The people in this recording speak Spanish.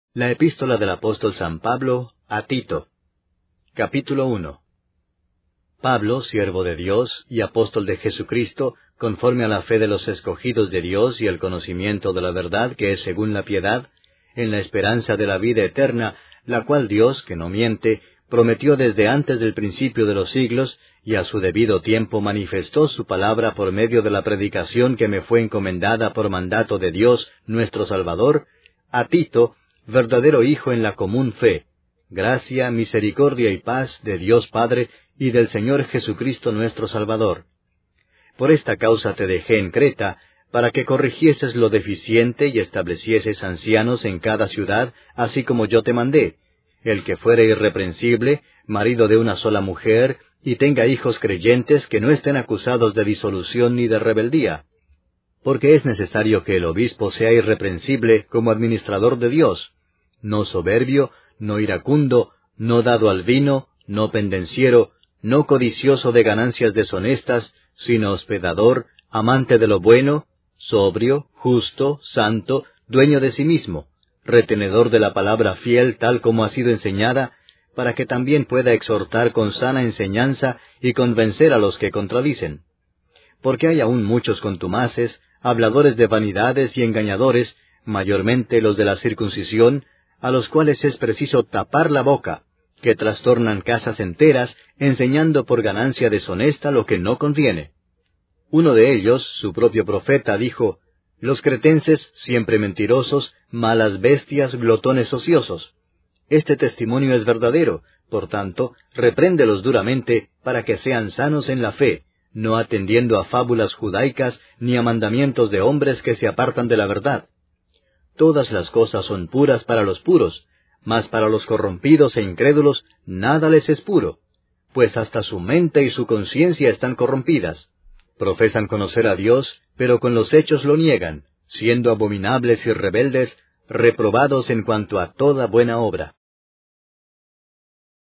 La epístola del apóstol San Pablo a Tito. Capítulo 1. Pablo, siervo de Dios y apóstol de Jesucristo, conforme a la fe de los escogidos de Dios y el conocimiento de la verdad que es según la piedad, en la esperanza de la vida eterna, la cual Dios, que no miente, prometió desde antes del principio de los siglos, y a su debido tiempo manifestó su palabra por medio de la predicación que me fue encomendada por mandato de Dios, nuestro Salvador, a Tito, verdadero hijo en la común fe, gracia, misericordia y paz de Dios Padre y del Señor Jesucristo nuestro Salvador. Por esta causa te dejé en Creta, para que corrigieses lo deficiente y establecieses ancianos en cada ciudad, así como yo te mandé, el que fuere irreprensible, marido de una sola mujer, y tenga hijos creyentes que no estén acusados de disolución ni de rebeldía. Porque es necesario que el obispo sea irreprensible como administrador de Dios, no soberbio, no iracundo, no dado al vino, no pendenciero, no codicioso de ganancias deshonestas, sino hospedador, amante de lo bueno, sobrio, justo, santo, dueño de sí mismo, retenedor de la palabra fiel tal como ha sido enseñada, para que también pueda exhortar con sana enseñanza y convencer a los que contradicen. Porque hay aún muchos contumaces, habladores de vanidades y engañadores, mayormente los de la circuncisión, a los cuales es preciso tapar la boca, que trastornan casas enteras, enseñando por ganancia deshonesta lo que no conviene. Uno de ellos, su propio profeta, dijo: los cretenses, siempre mentirosos, malas bestias, glotones ociosos. Este testimonio es verdadero, por tanto, repréndelos duramente, para que sean sanos en la fe, no atendiendo a fábulas judaicas, ni a mandamientos de hombres que se apartan de la verdad. Todas las cosas son puras para los puros, mas para los corrompidos e incrédulos nada les es puro, pues hasta su mente y su conciencia están corrompidas. Profesan conocer a Dios, pero con los hechos lo niegan, siendo abominables y rebeldes, reprobados en cuanto a toda buena obra.